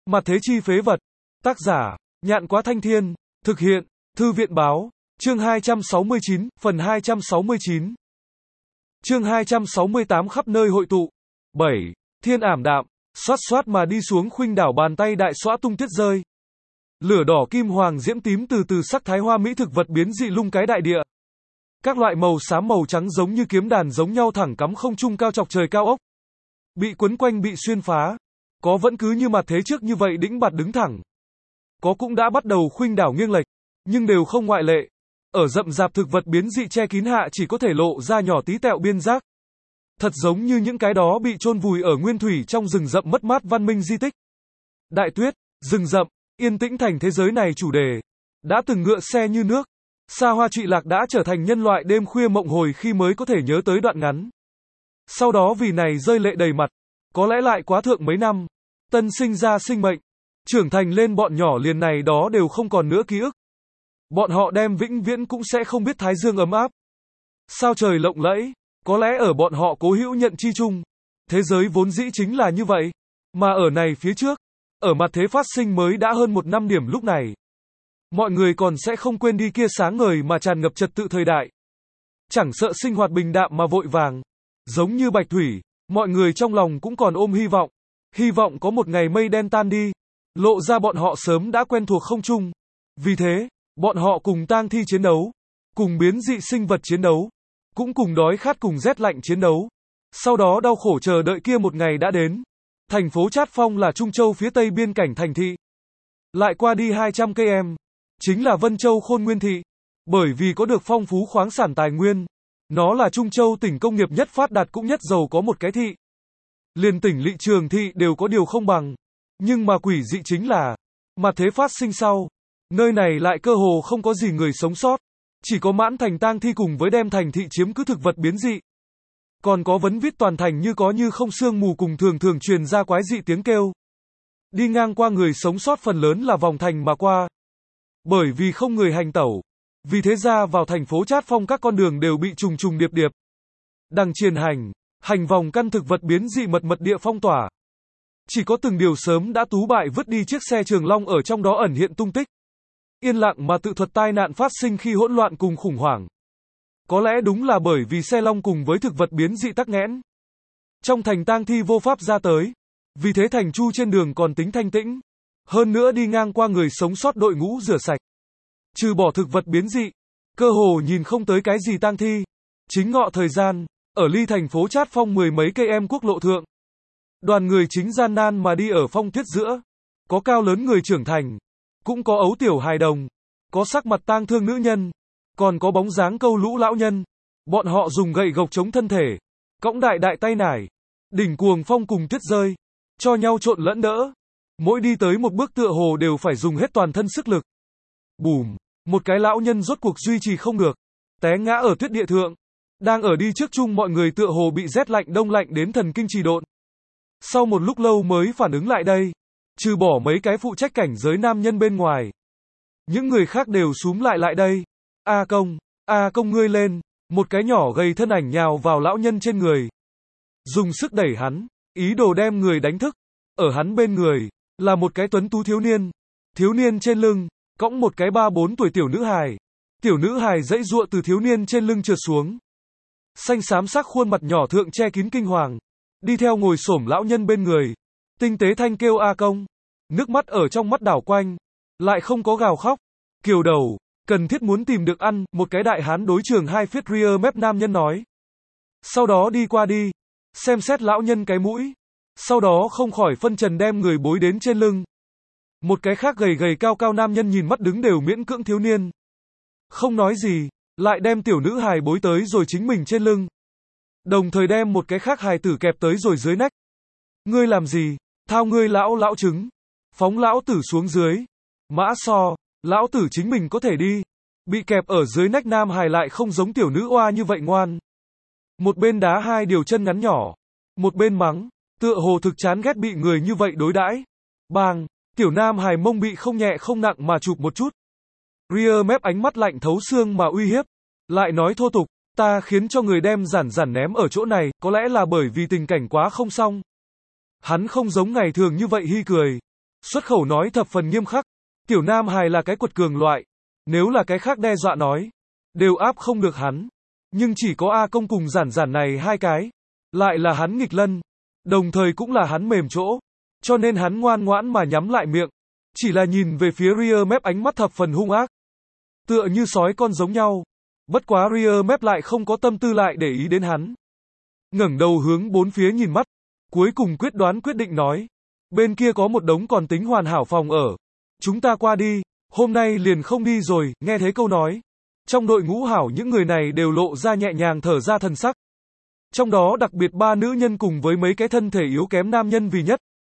Mặt thế chi phế vật. Tác giả, Nhạn Quá Thanh Thiên. Thực hiện, Thư viện Báo. Chương 269, phần 269. Chương 268 khắp nơi hội tụ. 7. Thiên ảm đạm, xoát xoát mà đi xuống khuynh đảo, bàn tay đại xõa tung tuyết rơi. Lửa đỏ kim hoàng diễm tím từ từ sắc thái hoa mỹ thực vật biến dị lung cái đại địa. Các loại màu xám màu trắng giống như kiếm đàn giống nhau thẳng cắm không trung cao chọc trời cao ốc. Bị quấn quanh bị xuyên phá. Có vẫn cứ như mặt thế trước như vậy đĩnh bạt đứng thẳng. Có cũng đã bắt đầu khuynh đảo nghiêng lệch, nhưng đều không ngoại lệ. Ở rậm rạp thực vật biến dị che kín hạ chỉ có thể lộ ra nhỏ tí tẹo biên giác. Thật giống như những cái đó bị chôn vùi ở nguyên thủy trong rừng rậm mất mát văn minh di tích. Đại tuyết, rừng rậm, yên tĩnh thành thế giới này chủ đề. Đã từng ngựa xe như nước. Xa hoa trụy lạc đã trở thành nhân loại đêm khuya mộng hồi khi mới có thể nhớ tới đoạn ngắn. Sau đó vì này rơi lệ đầy mặt. Có lẽ lại quá thượng mấy năm. Tân sinh ra sinh mệnh. Trưởng thành lên bọn nhỏ liền này đó đều không còn nữa ký ức. Bọn họ đem vĩnh viễn cũng sẽ không biết thái dương ấm áp. Sao trời lộng lẫy. Có lẽ ở bọn họ cố hữu nhận chi chung. Thế giới vốn dĩ chính là như vậy. Mà ở này phía trước. Ở mặt thế phát sinh mới đã hơn một năm điểm lúc này. Mọi người còn sẽ không quên đi kia sáng ngời mà tràn ngập trật tự thời đại. Chẳng sợ sinh hoạt bình đạm mà vội vàng. Giống như bạch thủy, mọi người trong lòng cũng còn ôm hy vọng. Hy vọng có một ngày mây đen tan đi. Lộ ra bọn họ sớm đã quen thuộc không chung. Vì thế, bọn họ cùng tang thi chiến đấu. Cùng biến dị sinh vật chiến đấu. Cũng cùng đói khát cùng rét lạnh chiến đấu. Sau đó đau khổ chờ đợi kia một ngày đã đến. Thành phố Trát Phong là Trung Châu phía tây biên cảnh thành thị. Lại qua đi 200 km. Chính là Vân Châu Khôn Nguyên Thị. Bởi vì có được phong phú khoáng sản tài nguyên. Nó là Trung Châu tỉnh công nghiệp nhất phát đạt cũng nhất giàu có một cái thị. Liền tỉnh Lỵ Trường Thị đều có điều không bằng. Nhưng mà quỷ dị chính là, mặt thế phát sinh sau. Nơi này lại cơ hồ không có gì người sống sót. Chỉ có mãn thành tang thi cùng với đem thành thị chiếm cứ thực vật biến dị. Còn có vấn vít toàn thành như có như không sương mù cùng thường thường truyền ra quái dị tiếng kêu. Đi ngang qua người sống sót phần lớn là vòng thành mà qua. Bởi vì không người hành tẩu. Vì thế ra vào thành phố Trát Phong các con đường đều bị trùng trùng điệp điệp. Đằng triền hành vòng căn thực vật biến dị mật địa phong tỏa. Chỉ có từng điều sớm đã tú bại vứt đi chiếc xe Trường Long ở trong đó ẩn hiện tung tích. Yên lặng mà tự thuật tai nạn phát sinh khi hỗn loạn cùng khủng hoảng. Có lẽ đúng là bởi vì xe long cùng với thực vật biến dị tắc nghẽn. Trong thành tang thi vô pháp ra tới. Vì thế thành chu trên đường còn tính thanh tĩnh. Hơn nữa đi ngang qua người sống sót đội ngũ rửa sạch. Trừ bỏ thực vật biến dị. Cơ hồ nhìn không tới cái gì tang thi. Chính ngọ thời gian. Ở ly thành phố Trát Phong mười mấy cây em quốc lộ thượng. Đoàn người chính gian nan mà đi ở phong tuyết giữa. Có cao lớn người trưởng thành. Cũng có ấu tiểu hài đồng. Có sắc mặt tang thương nữ nhân. Còn có bóng dáng câu lũ lão nhân. Bọn họ dùng gậy gộc chống thân thể. Cõng đại đại tay nải. Đỉnh cuồng phong cùng tuyết rơi. Cho nhau trộn lẫn đỡ. Mỗi đi tới một bước tựa hồ đều phải dùng hết toàn thân sức lực. Bùm. Một cái lão nhân rốt cuộc duy trì không được. Té ngã ở tuyết địa thượng. Đang ở đi trước chung mọi người tựa hồ bị rét lạnh đông lạnh đến thần kinh trì độn. Sau một lúc lâu mới phản ứng lại đây. Trừ bỏ mấy cái phụ trách cảnh giới nam nhân bên ngoài. Những người khác đều xúm lại đây. A công ngươi lên. Một cái nhỏ gầy thân ảnh nhào vào lão nhân trên người. Dùng sức đẩy hắn. Ý đồ đem người đánh thức. Ở hắn bên người. Là một cái tuấn tú thiếu niên. Thiếu niên trên lưng. Cõng một cái 3-4 tuổi tiểu nữ hài. Tiểu nữ hài giãy giụa từ thiếu niên trên lưng trượt xuống. Xanh xám sắc khuôn mặt nhỏ thượng che kín kinh hoàng. Đi theo ngồi xổm lão nhân bên người. Tinh tế thanh kêu A công. Nước mắt ở trong mắt đảo quanh. Lại không có gào khóc. Kiều đầu. Cần thiết muốn tìm được ăn. Một cái đại hán đối trường 2 feet rear mép nam nhân nói. Sau đó đi qua đi. Xem xét lão nhân cái mũi. Sau đó không khỏi phân trần đem người bối đến trên lưng. Một cái khác gầy gầy cao cao nam nhân nhìn mắt đứng đều miễn cưỡng thiếu niên. Không nói gì. Lại đem tiểu nữ hài bối tới rồi chính mình trên lưng. Đồng thời đem một cái khác hài tử kẹp tới rồi dưới nách. Ngươi làm gì? Thao ngươi lão trứng. Phóng lão tử xuống dưới. Mã so. Lão tử chính mình có thể đi. Bị kẹp ở dưới nách nam hài lại không giống tiểu nữ oa như vậy ngoan. Một bên đá hai điều chân ngắn nhỏ. Một bên mắng. Tựa hồ thực chán ghét bị người như vậy đối đãi. Bang. Tiểu nam hài mông bị không nhẹ không nặng mà chụp một chút. Rear mép ánh mắt lạnh thấu xương mà uy hiếp. Lại nói thô tục. Ta khiến cho người đem giản ném ở chỗ này. Có lẽ là bởi vì tình cảnh quá không xong. Hắn không giống ngày thường như vậy hi cười. Xuất khẩu nói thập phần nghiêm khắc. Tiểu Nam Hài là cái quật cường loại. Nếu là cái khác đe dọa nói, đều áp không được hắn. Nhưng chỉ có A Công cùng Giản Giản này hai cái. Lại là hắn nghịch lân. Đồng thời cũng là hắn mềm chỗ. Cho nên hắn ngoan ngoãn mà nhắm lại miệng. Chỉ là nhìn về phía Rear Map ánh mắt thập phần hung ác. Tựa như sói con giống nhau. Bất quá Rear Map lại không có tâm tư lại để ý đến hắn. Ngẩng đầu hướng bốn phía nhìn mắt. Cuối cùng quyết định nói. Bên kia có một đống còn tính hoàn hảo phòng ở. Chúng ta qua đi. Hôm nay liền không đi rồi. Nghe thấy câu nói. Trong đội ngũ hảo những người này đều lộ ra nhẹ nhàng thở ra thần sắc. Trong đó đặc biệt 3 nữ nhân cùng với mấy cái thân thể yếu kém nam nhân vì nhất.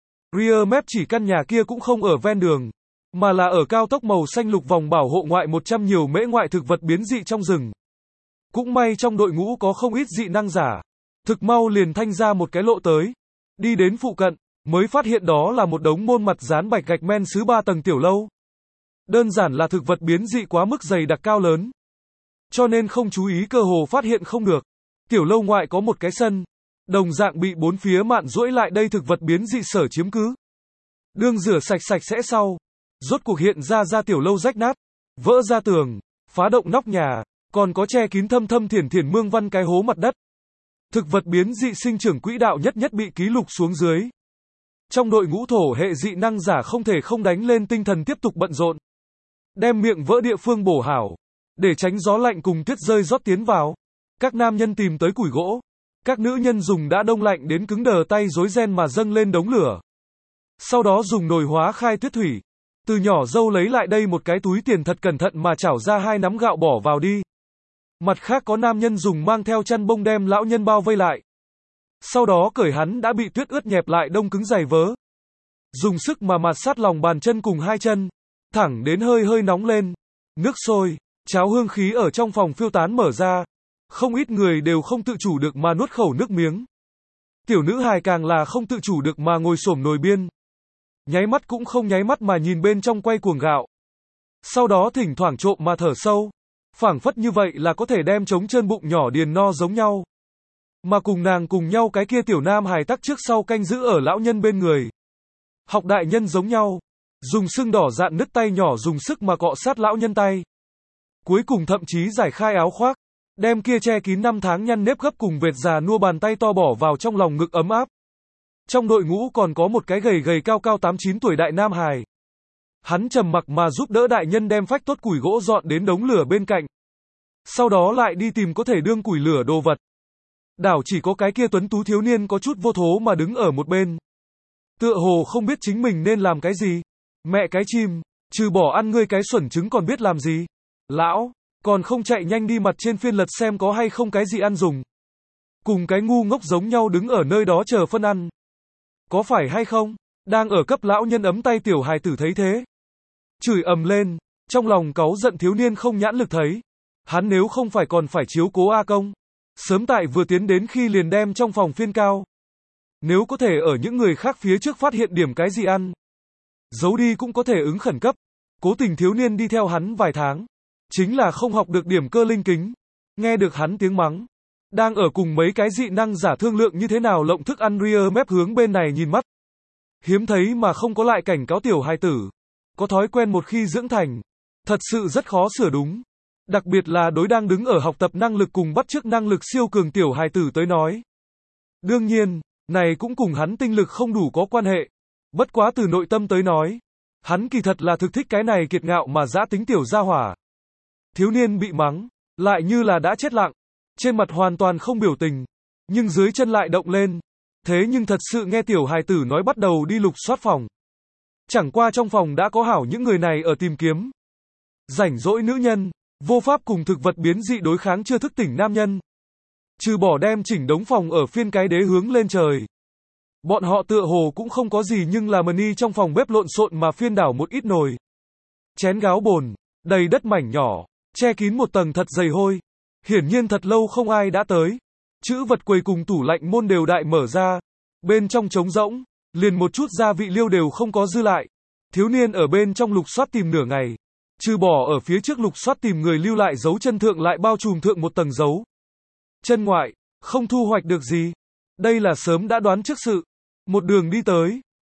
Rear Map chỉ căn nhà kia cũng không ở ven đường, mà là ở cao tốc màu xanh lục vòng bảo hộ ngoại 100 nhiều mễ ngoại thực vật biến dị trong rừng. Cũng may trong đội ngũ có không ít dị năng giả. Thực mau liền thanh ra một cái lộ tới. Đi đến phụ cận, mới phát hiện đó là một đống môn mặt dán bạch gạch men sứ 3 tầng tiểu lâu. Đơn giản là thực vật biến dị quá mức dày đặc cao lớn. Cho nên không chú ý cơ hồ phát hiện không được. Tiểu lâu ngoại có một cái sân. Đồng dạng bị bốn phía mạn duỗi lại đây thực vật biến dị sở chiếm cứ. Đương rửa sạch sẽ sau. Rốt cuộc hiện ra tiểu lâu rách nát. Vỡ ra tường. Phá động nóc nhà. Còn có che kín thâm thiển mương văn cái hố mặt đất. Thực vật biến dị sinh trưởng quỹ đạo nhất bị ký lục xuống dưới. Trong đội ngũ thổ hệ dị năng giả không thể không đánh lên tinh thần tiếp tục bận rộn. Đem miệng vỡ địa phương bổ hảo. Để tránh gió lạnh cùng tuyết rơi rót tiến vào. Các nam nhân tìm tới củi gỗ. Các nữ nhân dùng đã đông lạnh đến cứng đờ tay rối ren mà dâng lên đống lửa. Sau đó dùng nồi hóa khai tuyết thủy. Từ nhỏ dâu lấy lại đây một cái túi tiền thật cẩn thận mà chảo ra 2 nắm gạo bỏ vào đi. Mặt khác có nam nhân dùng mang theo chăn bông đem lão nhân bao vây lại. Sau đó cởi hắn đã bị tuyết ướt nhẹp lại đông cứng dày vớ. Dùng sức mà mạt sát lòng bàn chân cùng 2 chân. Thẳng đến hơi nóng lên. Nước sôi, cháo hương khí ở trong phòng phiêu tán mở ra. Không ít người đều không tự chủ được mà nuốt khẩu nước miếng. Tiểu nữ hài càng là không tự chủ được mà ngồi xổm nồi biên. Nháy mắt cũng không nháy mắt mà nhìn bên trong quay cuồng gạo. Sau đó thỉnh thoảng trộm mà thở sâu. Phảng phất như vậy là có thể đem trống trơn bụng nhỏ điền no giống nhau. Mà cùng nàng cùng nhau cái kia tiểu nam hài tắc trước sau canh giữ ở lão nhân bên người. Học đại nhân giống nhau. Dùng sưng đỏ dạn nứt tay nhỏ dùng sức mà cọ sát lão nhân tay. Cuối cùng thậm chí giải khai áo khoác. Đem kia che kín 5 tháng nhăn nếp gấp cùng vệt già nua bàn tay to bỏ vào trong lòng ngực ấm áp. Trong đội ngũ còn có một cái gầy cao 8-9 tuổi đại nam hài. Hắn trầm mặc mà giúp đỡ đại nhân đem phách tốt củi gỗ dọn đến đống lửa bên cạnh. Sau đó lại đi tìm có thể đương củi lửa đồ vật. Đảo chỉ có cái kia tuấn tú thiếu niên có chút vô thố mà đứng ở một bên. Tựa hồ không biết chính mình nên làm cái gì. Mẹ cái chim, trừ bỏ ăn ngươi cái xuẩn trứng còn biết làm gì. Lão, còn không chạy nhanh đi mặt trên phiên lật xem có hay không cái gì ăn dùng. Cùng cái ngu ngốc giống nhau đứng ở nơi đó chờ phân ăn. Có phải hay không? Đang ở cấp lão nhân ấm tay tiểu hài tử thấy thế. Chửi ầm lên, trong lòng cáu giận thiếu niên không nhãn lực thấy. Hắn nếu không phải còn phải chiếu cố A Công. Sớm tại vừa tiến đến khi liền đem trong phòng phiên cao. Nếu có thể ở những người khác phía trước phát hiện điểm cái gì ăn. Giấu đi cũng có thể ứng khẩn cấp. Cố tình thiếu niên đi theo hắn vài tháng. Chính là không học được điểm cơ linh kính. Nghe được hắn tiếng mắng. Đang ở cùng mấy cái dị năng giả thương lượng như thế nào lộng thức ăn Rear Map hướng bên này nhìn mắt. Hiếm thấy mà không có lại cảnh cáo tiểu hài tử. Có thói quen một khi dưỡng thành. Thật sự rất khó sửa đúng. Đặc biệt là đối đang đứng ở học tập năng lực cùng bắt chước năng lực siêu cường tiểu hài tử tới nói. Đương nhiên, này cũng cùng hắn tinh lực không đủ có quan hệ. Bất quá từ nội tâm tới nói. Hắn kỳ thật là thực thích cái này kiệt ngạo mà dã tính tiểu gia hỏa. Thiếu niên bị mắng, lại như là đã chết lặng. Trên mặt hoàn toàn không biểu tình. Nhưng dưới chân lại động lên. Thế nhưng thật sự nghe tiểu hài tử nói bắt đầu đi lục soát phòng. Chẳng qua trong phòng đã có hảo những người này ở tìm kiếm. Rảnh rỗi nữ nhân, vô pháp cùng thực vật biến dị đối kháng chưa thức tỉnh nam nhân. Trừ bỏ đem chỉnh đống phòng ở phiên cái đế hướng lên trời. Bọn họ tựa hồ cũng không có gì nhưng là money trong phòng bếp lộn xộn mà phiên đảo một ít nồi. Chén gáo bồn, đầy đất mảnh nhỏ, che kín một tầng thật dày hôi. Hiển nhiên thật lâu không ai đã tới. Chữ vật quầy cùng tủ lạnh môn đều đại mở ra. Bên trong trống rỗng, liền một chút gia vị liêu đều không có dư lại. Thiếu niên ở bên trong lục soát tìm nửa ngày. Trừ bỏ ở phía trước lục soát tìm người lưu lại dấu chân thượng lại bao trùm thượng một tầng dấu chân ngoại, không thu hoạch được gì. Đây là sớm đã đoán trước sự. Một đường đi tới,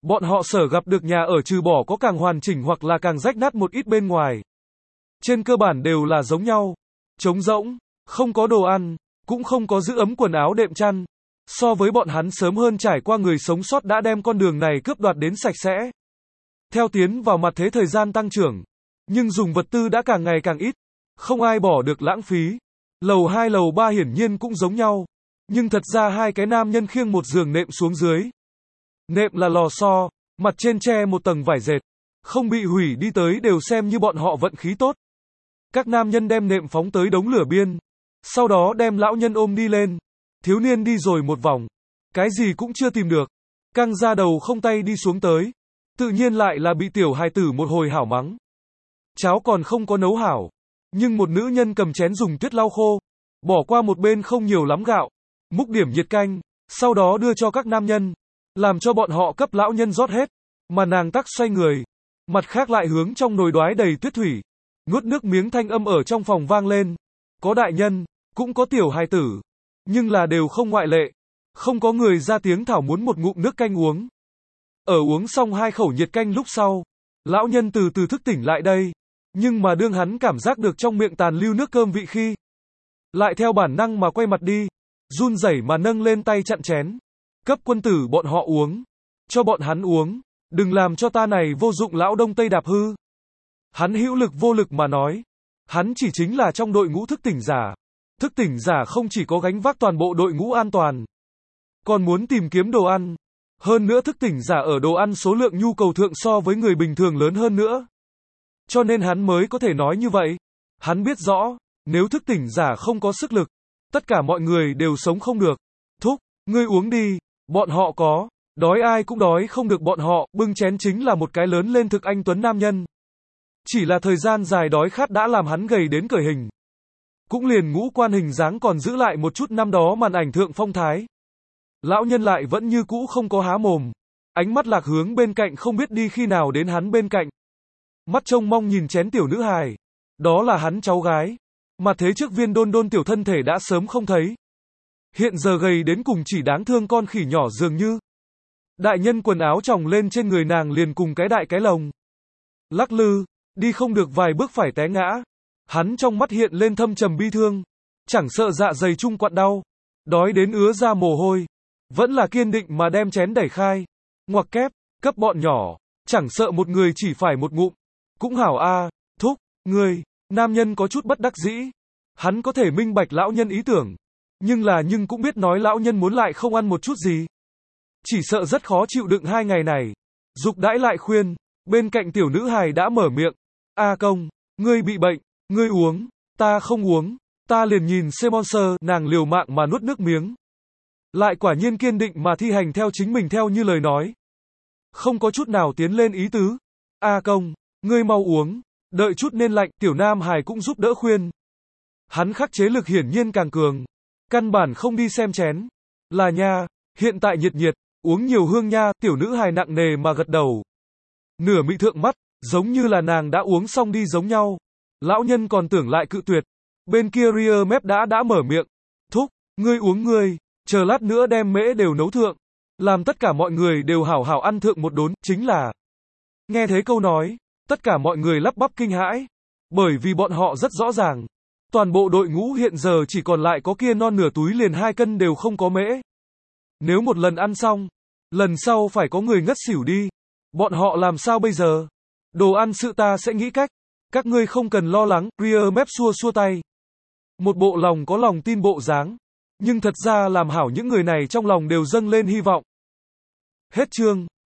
Bọn họ sợ gặp được nhà ở trừ bỏ có càng hoàn chỉnh hoặc là càng rách nát một ít bên ngoài. Trên cơ bản đều là giống nhau. Trống rỗng, không có đồ ăn, cũng không có giữ ấm quần áo đệm chăn. So với bọn hắn sớm hơn trải qua người sống sót đã đem con đường này cướp đoạt đến sạch sẽ. Theo tiến vào mặt thế thời gian tăng trưởng, nhưng dùng vật tư đã càng ngày càng ít, không ai bỏ được lãng phí. Lầu 2 lầu 3 hiển nhiên cũng giống nhau, nhưng thật ra hai cái nam nhân khiêng một giường nệm xuống dưới. Nệm là lò xo, mặt trên che một tầng vải dệt, không bị hủy đi tới đều xem như bọn họ vận khí tốt. Các nam nhân đem nệm phóng tới đống lửa biên, sau đó đem lão nhân ôm đi lên. Thiếu niên đi rồi một vòng, cái gì cũng chưa tìm được, căng ra đầu không tay đi xuống tới, tự nhiên lại là bị tiểu hài tử một hồi hảo mắng. Cháo còn không có nấu hảo, nhưng một nữ nhân cầm chén dùng tuyết lau khô, bỏ qua một bên không nhiều lắm gạo, múc điểm nhiệt canh, sau đó đưa cho các nam nhân, làm cho bọn họ cấp lão nhân rót hết, mà nàng tắc xoay người, mặt khác lại hướng trong nồi đoái đầy tuyết thủy, nuốt nước miếng thanh âm ở trong phòng vang lên, có đại nhân, cũng có tiểu hài tử, nhưng là đều không ngoại lệ, không có người ra tiếng thảo muốn một ngụm nước canh uống. Ở uống xong 2 khẩu nhiệt canh lúc sau, lão nhân từ từ thức tỉnh lại đây, nhưng mà đương hắn cảm giác được trong miệng tàn lưu nước cơm vị khi, lại theo bản năng mà quay mặt đi, run rẩy mà nâng lên tay chặn chén, cấp quân tử bọn họ uống, cho bọn hắn uống, đừng làm cho ta này vô dụng lão đông tây đạp hư. Hắn hữu lực vô lực mà nói, hắn chỉ chính là trong đội ngũ thức tỉnh giả. Thức tỉnh giả không chỉ có gánh vác toàn bộ đội ngũ an toàn, còn muốn tìm kiếm đồ ăn. Hơn nữa thức tỉnh giả ở đồ ăn số lượng nhu cầu thượng so với người bình thường lớn hơn nữa. Cho nên hắn mới có thể nói như vậy. Hắn biết rõ, nếu thức tỉnh giả không có sức lực, tất cả mọi người đều sống không được. Thúc, ngươi uống đi, bọn họ có, đói ai cũng đói không được bọn họ, bưng chén chính là một cái lớn lên thực anh tuấn nam nhân. Chỉ là thời gian dài đói khát đã làm hắn gầy đến cởi hình. Cũng liền ngũ quan hình dáng còn giữ lại một chút năm đó màn ảnh thượng phong thái. Lão nhân lại vẫn như cũ không có há mồm. Ánh mắt lạc hướng bên cạnh không biết đi khi nào đến hắn bên cạnh. Mắt trông mong nhìn chén tiểu nữ hài. Đó là hắn cháu gái. Mà thế trước viên đôn đôn tiểu thân thể đã sớm không thấy. Hiện giờ gầy đến cùng chỉ đáng thương con khỉ nhỏ dường như. Đại nhân quần áo tròng lên trên người nàng liền cùng cái đại cái lồng. Lắc lư, đi không được vài bước phải té ngã. Hắn trong mắt hiện lên thâm trầm bi thương, chẳng sợ dạ dày chung quặn đau, đói đến ứa ra mồ hôi, vẫn là kiên định mà đem chén đẩy khai, ngoặc kép, cấp bọn nhỏ, chẳng sợ một người chỉ phải một ngụm, cũng hảo a, thúc, ngươi, nam nhân có chút bất đắc dĩ, hắn có thể minh bạch lão nhân ý tưởng, nhưng cũng biết nói lão nhân muốn lại không ăn một chút gì, chỉ sợ rất khó chịu đựng 2 ngày này, dục đãi lại khuyên, bên cạnh tiểu nữ hài đã mở miệng, a công, ngươi bị bệnh. Ngươi uống, ta không uống, ta liền nhìn Monster, nàng liều mạng mà nuốt nước miếng. Lại quả nhiên kiên định mà thi hành theo chính mình theo như lời nói. Không có chút nào tiến lên ý tứ. A công, ngươi mau uống, đợi chút nên lạnh, tiểu nam hài cũng giúp đỡ khuyên. Hắn khắc chế lực hiển nhiên càng cường. Căn bản không đi xem chén. Là nha, hiện tại nhiệt nhiệt, uống nhiều hương nha, tiểu nữ hài nặng nề mà gật đầu. Nửa mị thượng mắt, giống như là nàng đã uống xong đi giống nhau. Lão nhân còn tưởng lại cự tuyệt. Bên kia Ria Mép đã mở miệng. Thúc, ngươi uống ngươi, chờ lát nữa đem mễ đều nấu thượng. Làm tất cả mọi người đều hảo hảo ăn thượng một đốn, chính là. Nghe thấy câu nói, tất cả mọi người lắp bắp kinh hãi. Bởi vì bọn họ rất rõ ràng. Toàn bộ đội ngũ hiện giờ chỉ còn lại có kia non nửa túi liền 2 cân đều không có mễ. Nếu một lần ăn xong, lần sau phải có người ngất xỉu đi. Bọn họ làm sao bây giờ? Đồ ăn sự ta sẽ nghĩ cách. Các ngươi không cần lo lắng, Ria Mép xua xua tay. Một bộ lòng có lòng tin bộ dáng. Nhưng thật ra làm hảo những người này trong lòng đều dâng lên hy vọng. Hết chương.